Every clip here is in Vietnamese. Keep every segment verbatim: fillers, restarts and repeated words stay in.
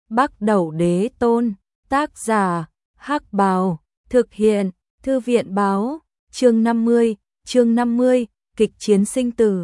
Bắc Đẩu Đế Tôn, tác giả, Hắc Bào, thực hiện, Thư viện báo, chương năm mươi, chương năm mươi, kịch chiến sinh tử.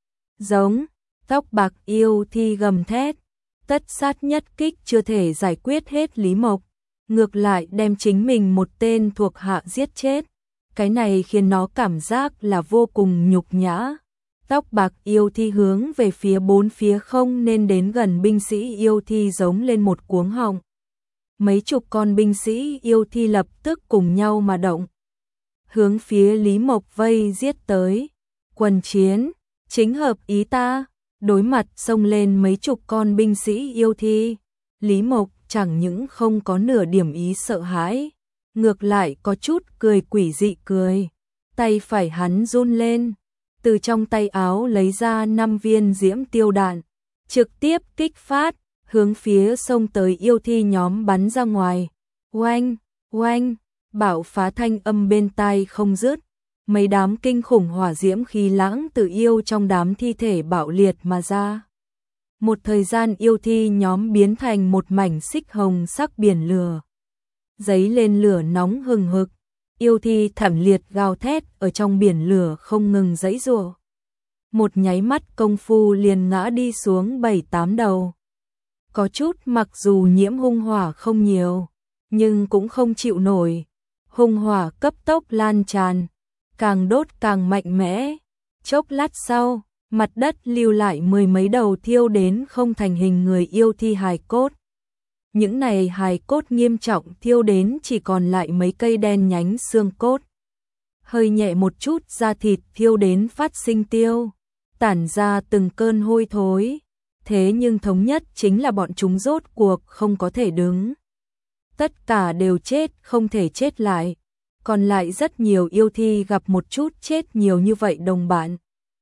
Giống, tóc bạc yêu thi gầm thét, tất sát nhất kích chưa thể giải quyết hết Lý Mộc, ngược lại đem chính mình một tên thuộc hạ giết chết. Cái này khiến nó cảm giác là vô cùng nhục nhã. Tóc bạc yêu thi hướng về phía bốn phía không nên đến gần binh sĩ yêu thi giống lên một cuống họng. Mấy chục con binh sĩ yêu thi lập tức cùng nhau mà động, hướng phía Lý Mộc vây giết tới. Quần chiến, chính hợp ý ta. Đối mặt xông lên mấy chục con binh sĩ yêu thi, Lý Mộc chẳng những không có nửa điểm ý sợ hãi, ngược lại có chút cười quỷ dị cười. Tay phải hắn run lên, từ trong tay áo lấy ra năm viên diễm tiêu đạn, trực tiếp kích phát, hướng phía xông tới yêu thi nhóm bắn ra ngoài. Oanh, oanh, bạo phá thanh âm bên tai không dứt. Mấy đám kinh khủng hỏa diễm khí lãng từ yêu trong đám thi thể bạo liệt mà ra. Một thời gian yêu thi nhóm biến thành một mảnh xích hồng sắc biển lửa, dấy lên lửa nóng hừng hực. Yêu thi thảm liệt gào thét ở trong biển lửa không ngừng giãy giụa. Một nháy mắt công phu liền ngã đi xuống bảy tám đầu. Có chút mặc dù nhiễm hung hỏa không nhiều, nhưng cũng không chịu nổi. Hung hỏa cấp tốc lan tràn, càng đốt càng mạnh mẽ. Chốc lát sau, mặt đất lưu lại mười mấy đầu thiêu đến không thành hình người yêu thi hài cốt. Những này hài cốt nghiêm trọng thiêu đến chỉ còn lại mấy cây đen nhánh xương cốt. Hơi nhẹ một chút da thịt thiêu đến phát sinh tiêu, tản ra từng cơn hôi thối. Thế nhưng thống nhất chính là bọn chúng rốt cuộc không có thể đứng. Tất cả đều chết không thể chết lại. Còn lại rất nhiều yêu thi gặp một chút chết nhiều như vậy đồng bạn.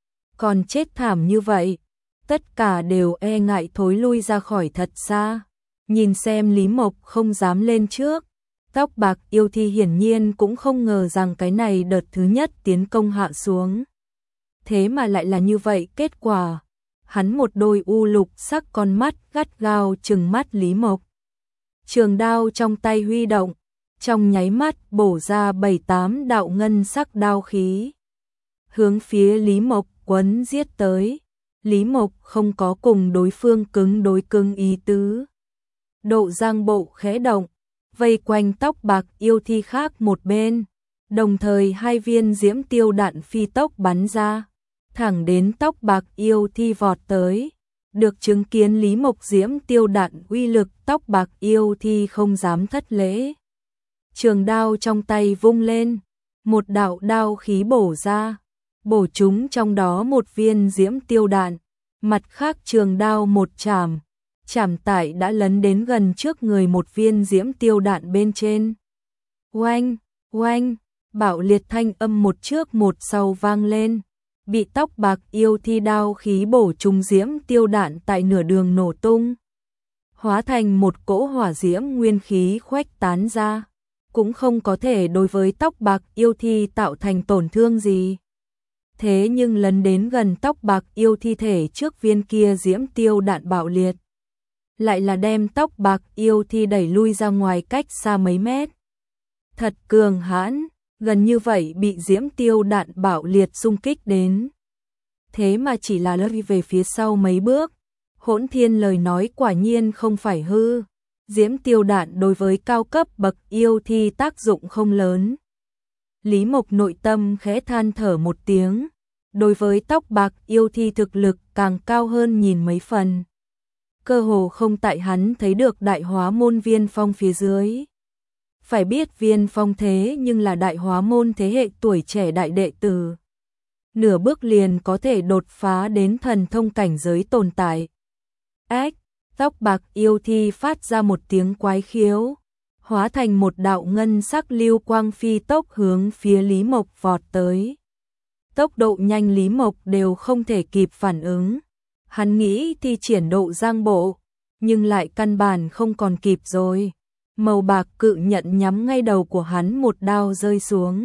Còn chết thảm như vậy, tất cả đều e ngại thối lui ra khỏi thật xa. Nhìn xem Lý Mộc không dám lên trước, tóc bạc yêu thi hiển nhiên cũng không ngờ rằng cái này đợt thứ nhất tiến công hạ xuống. Thế mà lại là như vậy kết quả. Hắn một đôi u lục sắc con mắt gắt gao trừng mắt Lý Mộc. Trường đao trong tay huy động, trong nháy mắt bổ ra bảy tám đạo ngân sắc đao khí, hướng phía Lý Mộc quấn giết tới. Lý Mộc không có cùng đối phương cứng đối cứng ý tứ. Độ giang bộ khẽ động, vây quanh tóc bạc yêu thi khác một bên, đồng thời hai viên diễm tiêu đạn phi tốc bắn ra, thẳng đến tóc bạc yêu thi vọt tới. Được chứng kiến Lý Mộc diễm tiêu đạn uy lực, tóc bạc yêu thi không dám thất lễ. Trường đao trong tay vung lên, một đạo đao khí bổ ra, bổ trúng trong đó một viên diễm tiêu đạn. Mặt khác trường đao một chảm, chảm tại đã lấn đến gần trước người một viên diễm tiêu đạn bên trên. Oanh, oanh, bạo liệt thanh âm một trước một sau vang lên. Bị tóc bạc yêu thi đao khí bổ trúng diễm tiêu đạn tại nửa đường nổ tung, hóa thành một cỗ hỏa diễm nguyên khí khuếch tán ra, cũng không có thể đối với tóc bạc yêu thi tạo thành tổn thương gì. Thế nhưng lần đến gần tóc bạc yêu thi thể trước viên kia diễm tiêu đạn bạo liệt, lại là đem tóc bạc yêu thi đẩy lui ra ngoài cách xa mấy mét. Thật cường hãn, gần như vậy bị diễm tiêu đạn bạo liệt xung kích đến. Thế mà chỉ là lùi về phía sau mấy bước. Hỗn Thiên lời nói quả nhiên không phải hư. Diễm tiêu đạn đối với cao cấp bậc yêu thi tác dụng không lớn. Lý Mộc nội tâm khẽ than thở một tiếng. Đối với tóc bạc yêu thi thực lực càng cao hơn nhìn mấy phần. Cơ hồ không tại hắn thấy được đại hóa môn Viên Phong phía dưới. Phải biết Viên Phong thế nhưng là đại hóa môn thế hệ tuổi trẻ đại đệ tử. Nửa bước liền có thể đột phá đến thần thông cảnh giới tồn tại. Ách, tóc bạc yêu thi phát ra một tiếng quái khiếu, hóa thành một đạo ngân sắc lưu quang phi tốc hướng phía Lý Mộc vọt tới. Tốc độ nhanh Lý Mộc đều không thể kịp phản ứng. Hắn nghĩ thi triển độ giang bộ, nhưng lại căn bản không còn kịp rồi. Màu bạc cự nhận nhắm ngay đầu của hắn một đao rơi xuống.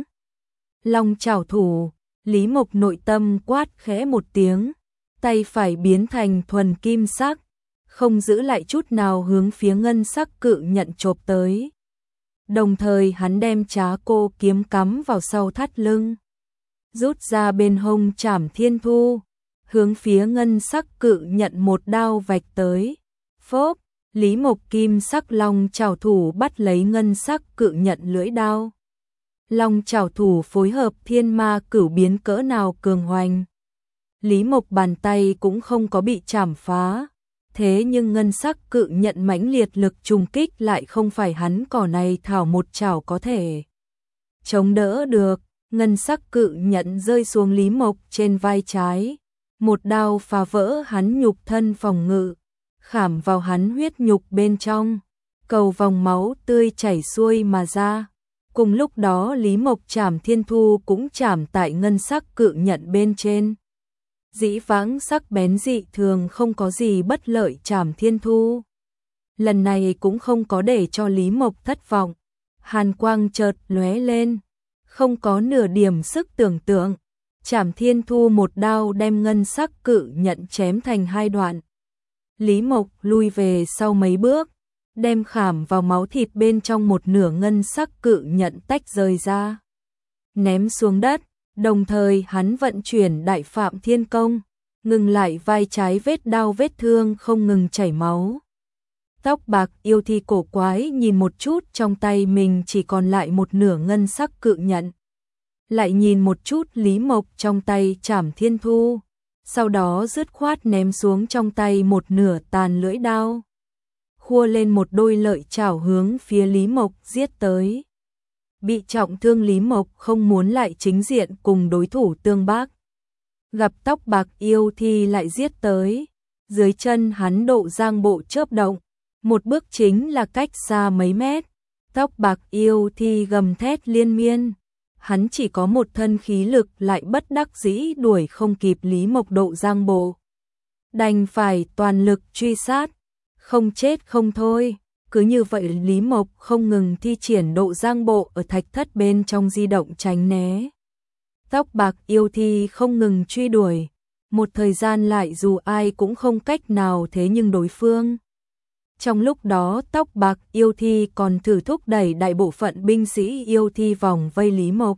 Long chảo thủ, Lý Mộc nội tâm quát khẽ một tiếng, tay phải biến thành thuần kim sắc, không giữ lại chút nào hướng phía ngân sắc cự nhận chộp tới. Đồng thời hắn đem Trá Cô kiếm cắm vào sau thắt lưng, rút ra bên hông Trảm Thiên Thu, hướng phía ngân sắc cự nhận một đao vạch tới. Phốp, Lý Mộc kim sắc long chảo thủ bắt lấy ngân sắc cự nhận lưỡi đao. Long chảo thủ phối hợp thiên ma cửu biến cỡ nào cường hoành. Lý Mộc bàn tay cũng không có bị chảm phá, thế nhưng ngân sắc cự nhận mãnh liệt lực trùng kích lại không phải hắn cỏ này thảo một chảo có thể chống đỡ được. Ngân sắc cự nhận rơi xuống Lý Mộc trên vai trái, một đao phá vỡ hắn nhục thân phòng ngự, khảm vào hắn huyết nhục bên trong, cầu vòng máu tươi chảy xuôi mà ra. Cùng lúc đó Lý Mộc Trảm Thiên Thu cũng chảm tại ngân sắc cự nhận bên trên. Dĩ vãng sắc bén dị thường không có gì bất lợi Trảm Thiên Thu. Lần này cũng không có để cho Lý Mộc thất vọng. Hàn quang chợt lóe lên, không có nửa điểm sức tưởng tượng. Trảm Thiên Thu một đao đem ngân sắc cự nhận chém thành hai đoạn. Lý Mộc lui về sau mấy bước, đem khảm vào máu thịt bên trong một nửa ngân sắc cự nhận tách rời ra, ném xuống đất. Đồng thời hắn vận chuyển Đại Phạm Thiên Công, ngừng lại vai trái vết đau vết thương không ngừng chảy máu. Tóc bạc yêu thi cổ quái nhìn một chút trong tay mình chỉ còn lại một nửa ngân sắc cự nhận. Lại nhìn một chút Lý Mộc trong tay Trảm Thiên Thu, sau đó dứt khoát ném xuống trong tay một nửa tàn lưỡi đao, khua lên một đôi lợi chảo hướng phía Lý Mộc giết tới. Bị trọng thương Lý Mộc không muốn lại chính diện cùng đối thủ tương bác. Gặp tóc bạc yêu thi lại giết tới, dưới chân hắn độ giang bộ chớp động, một bước chính là cách xa mấy mét. Tóc bạc yêu thi gầm thét liên miên, hắn chỉ có một thân khí lực lại bất đắc dĩ đuổi không kịp Lý Mộc độ giang bộ, đành phải toàn lực truy sát, không chết không thôi. Cứ như vậy Lý Mộc không ngừng thi triển độ giang bộ ở thạch thất bên trong di động tránh né. Tóc bạc yêu thi không ngừng truy đuổi, một thời gian lại dù ai cũng không cách nào thế nhưng đối phương. Trong lúc đó tóc bạc yêu thi còn thử thúc đẩy đại bộ phận binh sĩ yêu thi vòng vây Lý Mộc.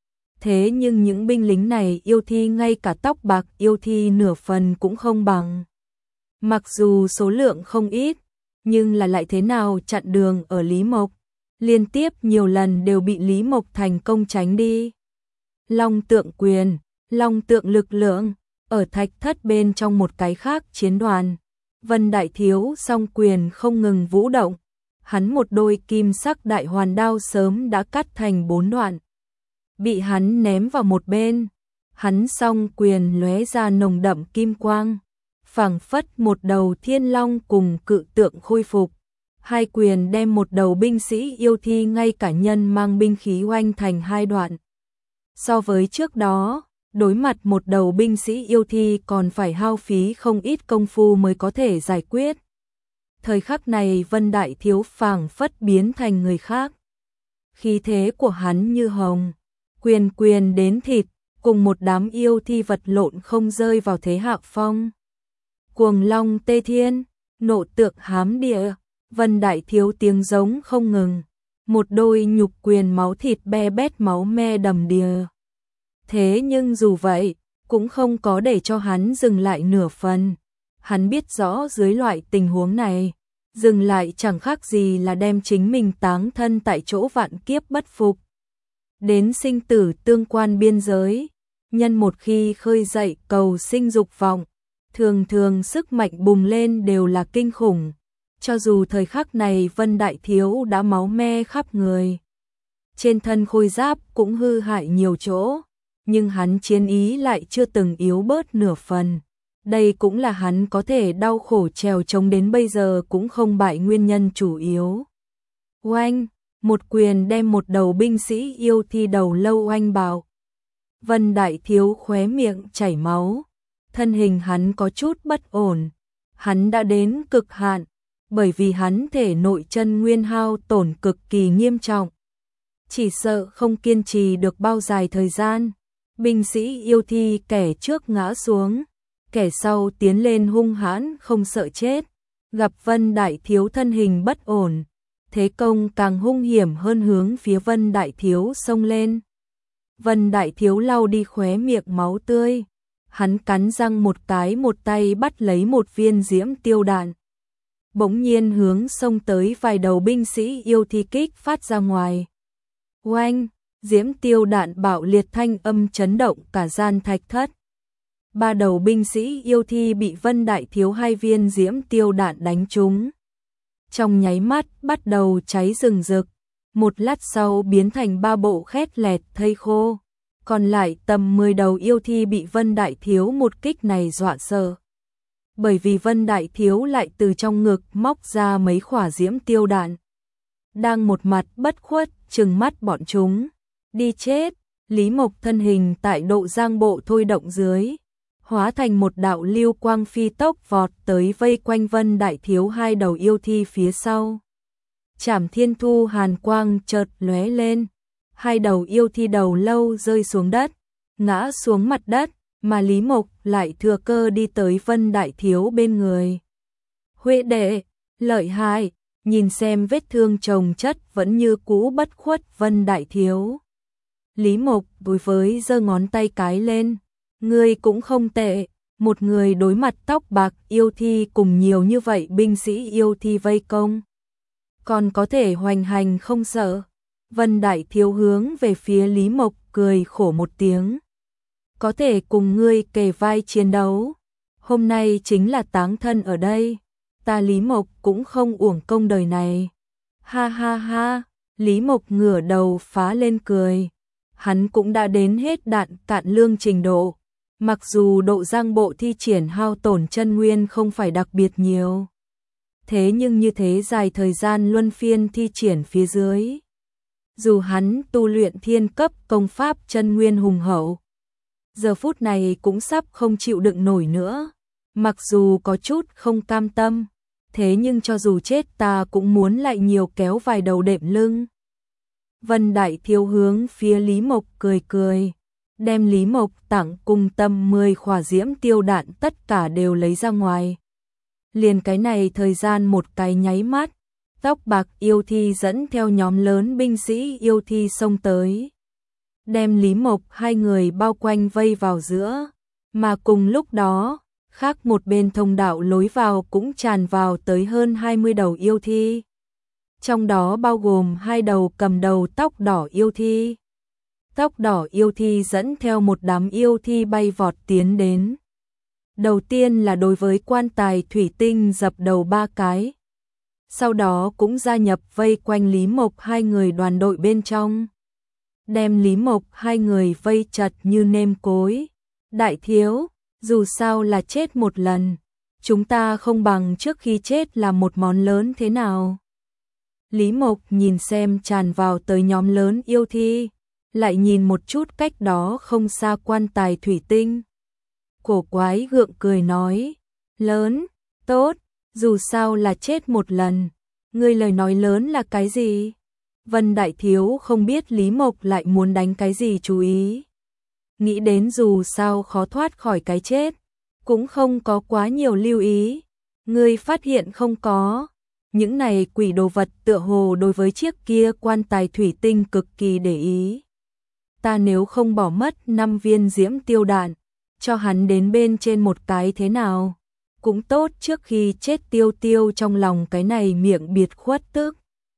Thế nhưng những binh lính này yêu thi ngay cả tóc bạc yêu thi nửa phần cũng không bằng. Mặc dù số lượng không ít, nhưng là lại thế nào chặn đường ở Lý Mộc, liên tiếp nhiều lần đều bị Lý Mộc thành công tránh đi. Long tượng quyền, long tượng lực lượng, ở thạch thất bên trong một cái khác chiến đoàn. Vân Đại Thiếu song quyền không ngừng vũ động, hắn một đôi kim sắc đại hoàn đao sớm đã cắt thành bốn đoạn, bị hắn ném vào một bên. Hắn song quyền lóe ra nồng đậm kim quang, phảng phất một đầu thiên long cùng cự tượng khôi phục. Hai quyền đem một đầu binh sĩ yêu thi ngay cả nhân mang binh khí oanh thành hai đoạn. So với trước đó, đối mặt một đầu binh sĩ yêu thi còn phải hao phí không ít công phu mới có thể giải quyết. Thời khắc này Vân Đại Thiếu phảng phất biến thành người khác. Khí thế của hắn như hồng, quyền quyền đến thịt, cùng một đám yêu thi vật lộn không rơi vào thế hạ phong. Cuồng long tê thiên, nộ tượng hám địa, Vân Đại Thiếu tiếng giống không ngừng, một đôi nhục quyền máu thịt be bét máu me đầm đìa. Thế nhưng dù vậy, cũng không có để cho hắn dừng lại nửa phần. Hắn biết rõ dưới loại tình huống này, dừng lại chẳng khác gì là đem chính mình táng thân tại chỗ vạn kiếp bất phục. Đến sinh tử tương quan biên giới, nhân một khi khơi dậy cầu sinh dục vọng, thường thường sức mạnh bùng lên đều là kinh khủng. Cho dù thời khắc này Vân Đại Thiếu đã máu me khắp người, trên thân khôi giáp cũng hư hại nhiều chỗ, nhưng hắn chiến ý lại chưa từng yếu bớt nửa phần. Đây cũng là hắn có thể đau khổ trèo trống đến bây giờ cũng không bại nguyên nhân chủ yếu. Oanh, một quyền đem một đầu binh sĩ yêu thi đầu lâu oanh bạo. Vân Đại Thiếu khóe miệng chảy máu, thân hình hắn có chút bất ổn. Hắn đã đến cực hạn, bởi vì hắn thể nội chân nguyên hao tổn cực kỳ nghiêm trọng. Chỉ sợ không kiên trì được bao dài thời gian. Binh sĩ yêu thi kẻ trước ngã xuống, kẻ sau tiến lên hung hãn không sợ chết. Gặp Vân Đại Thiếu thân hình bất ổn, thế công càng hung hiểm hơn hướng phía Vân Đại Thiếu xông lên. Vân Đại Thiếu lau đi khóe miệng máu tươi, hắn cắn răng một cái một tay bắt lấy một viên diễm tiêu đạn. Bỗng nhiên hướng xông tới vài đầu binh sĩ yêu thi kích phát ra ngoài. Oanh, diễm tiêu đạn bạo liệt thanh âm chấn động cả gian thạch thất. Ba đầu binh sĩ yêu thi bị Vân Đại Thiếu hai viên diễm tiêu đạn đánh trúng. Trong nháy mắt bắt đầu cháy rừng rực, một lát sau biến thành ba bộ khét lẹt thây khô. Còn lại tầm mười đầu yêu thi bị Vân Đại Thiếu một kích này dọa sợ. Bởi vì Vân Đại Thiếu lại từ trong ngực móc ra mấy quả diễm tiêu đạn. Đang một mặt bất khuất trừng mắt bọn chúng. Đi chết, Lý Mộc thân hình tại độ giang bộ thôi động dưới, hóa thành một đạo lưu quang phi tốc vọt tới vây quanh Vân Đại Thiếu hai đầu yêu thi phía sau. Trảm Thiên Thu hàn quang chợt lóe lên, hai đầu yêu thi đầu lâu rơi xuống đất, ngã xuống mặt đất, mà Lý Mộc lại thừa cơ đi tới Vân Đại Thiếu bên người. Huệ đệ, lợi hại, nhìn xem vết thương chồng chất vẫn như cũ bất khuất Vân Đại Thiếu. Lý Mộc đối với giơ ngón tay cái lên, ngươi cũng không tệ, một người đối mặt tóc bạc yêu thi cùng nhiều như vậy binh sĩ yêu thi vây công. Còn có thể hoành hành không sợ. Vân Đại Thiếu hướng về phía Lý Mộc cười khổ một tiếng. Có thể cùng ngươi kề vai chiến đấu. Hôm nay chính là táng thân ở đây. Ta Lý Mộc cũng không uổng công đời này. Ha ha ha, Lý Mộc ngửa đầu phá lên cười. Hắn cũng đã đến hết đạn cạn lương trình độ. Mặc dù độ giang bộ thi triển hao tổn chân nguyên không phải đặc biệt nhiều. Thế nhưng như thế dài thời gian luân phiên thi triển phía dưới. Dù hắn tu luyện thiên cấp công pháp chân nguyên hùng hậu, giờ phút này cũng sắp không chịu đựng nổi nữa. Mặc dù có chút không cam tâm, thế nhưng cho dù chết ta cũng muốn lại nhiều kéo vài đầu đệm lưng. Vân Đại Thiếu hướng phía Lý Mộc cười cười, đem Lý Mộc tặng cùng tâm mười khỏa diễm tiêu đạn tất cả đều lấy ra ngoài. Liền cái này thời gian một cái nháy mắt, tóc bạc yêu thi dẫn theo nhóm lớn binh sĩ yêu thi xông tới. Đem Lý Mộc hai người bao quanh vây vào giữa, mà cùng lúc đó, khác một bên thông đạo lối vào cũng tràn vào tới hơn hai mươi đầu yêu thi. Trong đó bao gồm hai đầu cầm đầu tóc đỏ yêu thi. Tóc đỏ yêu thi dẫn theo một đám yêu thi bay vọt tiến đến. Đầu tiên là đối với quan tài thủy tinh dập đầu ba cái. Sau đó cũng gia nhập vây quanh Lý Mộc hai người đoàn đội bên trong. Đem Lý Mộc hai người vây chặt như nêm cối. Đại Thiếu, dù sao là chết một lần, chúng ta không bằng trước khi chết là một món lớn thế nào. Lý Mộc nhìn xem tràn vào tới nhóm lớn yêu thi, lại nhìn một chút cách đó không xa quan tài thủy tinh. Cổ quái gượng cười nói, lớn, tốt, dù sao là chết một lần, ngươi lời nói lớn là cái gì? Vân Đại Thiếu không biết Lý Mộc lại muốn đánh cái gì chú ý. Nghĩ đến dù sao khó thoát khỏi cái chết, cũng không có quá nhiều lưu ý. Ngươi phát hiện không có, những này quỷ đồ vật tựa hồ đối với chiếc kia quan tài thủy tinh cực kỳ để ý. Ta nếu không bỏ mất năm viên diễm tiêu đạn, cho hắn đến bên trên một cái thế nào, cũng tốt trước khi chết tiêu tiêu trong lòng cái này miệng biệt khuất tức.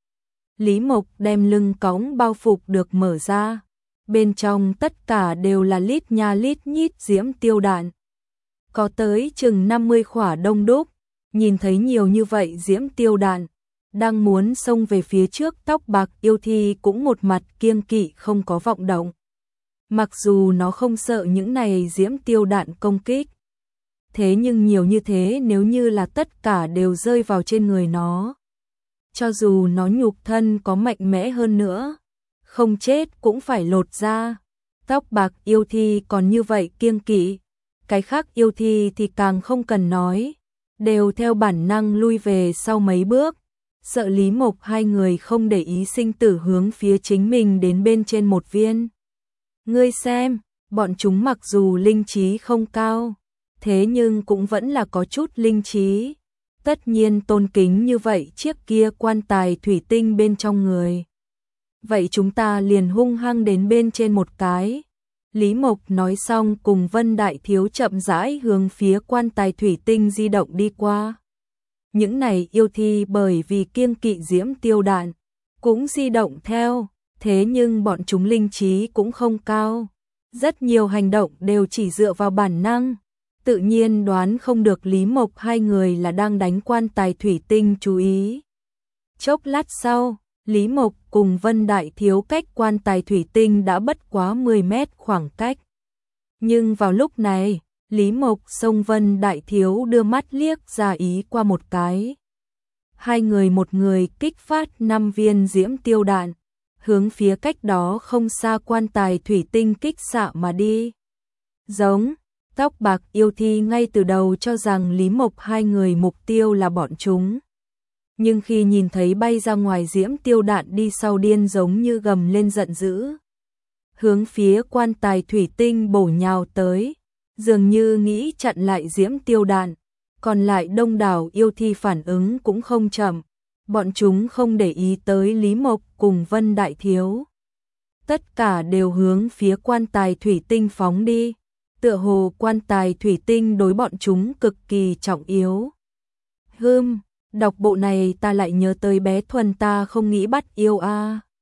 Lý Mộc đem lưng cõng bao phục được mở ra, bên trong tất cả đều là lít nha lít nhít diễm tiêu đạn. Có tới chừng năm mươi khỏa đông đúc, nhìn thấy nhiều như vậy diễm tiêu đạn, đang muốn xông về phía trước tóc bạc yêu thi cũng một mặt kiêng kỵ không có vọng động. Mặc dù nó không sợ những này diễm tiêu đạn công kích, thế nhưng nhiều như thế nếu như là tất cả đều rơi vào trên người nó, cho dù nó nhục thân có mạnh mẽ hơn nữa, không chết cũng phải lột ra. Tóc bạc yêu thi còn như vậy kiêng kỵ, cái khác yêu thi thì càng không cần nói, đều theo bản năng lui về sau mấy bước, sợ Lý Mộc hai người không để ý sinh tử hướng phía chính mình đến bên trên một viên. Ngươi xem, bọn chúng mặc dù linh trí không cao, thế nhưng cũng vẫn là có chút linh trí. tất nhiên tôn kính như vậy chiếc kia quan tài thủy tinh bên trong người. Vậy chúng ta liền hung hăng đến bên trên một cái. Lý Mộc nói xong cùng Vân Đại Thiếu chậm rãi hướng phía quan tài thủy tinh di động đi qua. Những này yêu thi bởi vì kiêng kỵ diễm tiêu đạn, cũng di động theo, thế nhưng bọn chúng linh trí cũng không cao. Rất nhiều hành động đều chỉ dựa vào bản năng, tự nhiên đoán không được Lý Mộc hai người là đang đánh quan tài thủy tinh chú ý. Chốc lát sau, Lý Mộc cùng Vân Đại Thiếu cách quan tài thủy tinh đã bất quá mười mét khoảng cách. Nhưng vào lúc này, Lý Mộc xông Vân Đại Thiếu đưa mắt liếc ra ý qua một cái. Hai người một người kích phát năm viên diễm tiêu đạn, hướng phía cách đó không xa quan tài thủy tinh kích xạ mà đi. Giống, tóc bạc yêu thi ngay từ đầu cho rằng Lý Mộc hai người mục tiêu là bọn chúng. Nhưng khi nhìn thấy bay ra ngoài diễm tiêu đạn đi sau điên giống như gầm lên giận dữ. Hướng phía quan tài thủy tinh bổ nhào tới, dường như nghĩ chặn lại diễm tiêu đạn. Còn lại đông đảo yêu thi phản ứng cũng không chậm, bọn chúng không để ý tới Lý Mộc cùng Vân Đại Thiếu. Tất cả đều hướng phía quan tài thủy tinh phóng đi, tựa hồ quan tài thủy tinh đối bọn chúng cực kỳ trọng yếu. Hừm, đọc bộ này ta lại nhớ tới bé Thuần ta không nghĩ bắt yêu a. À.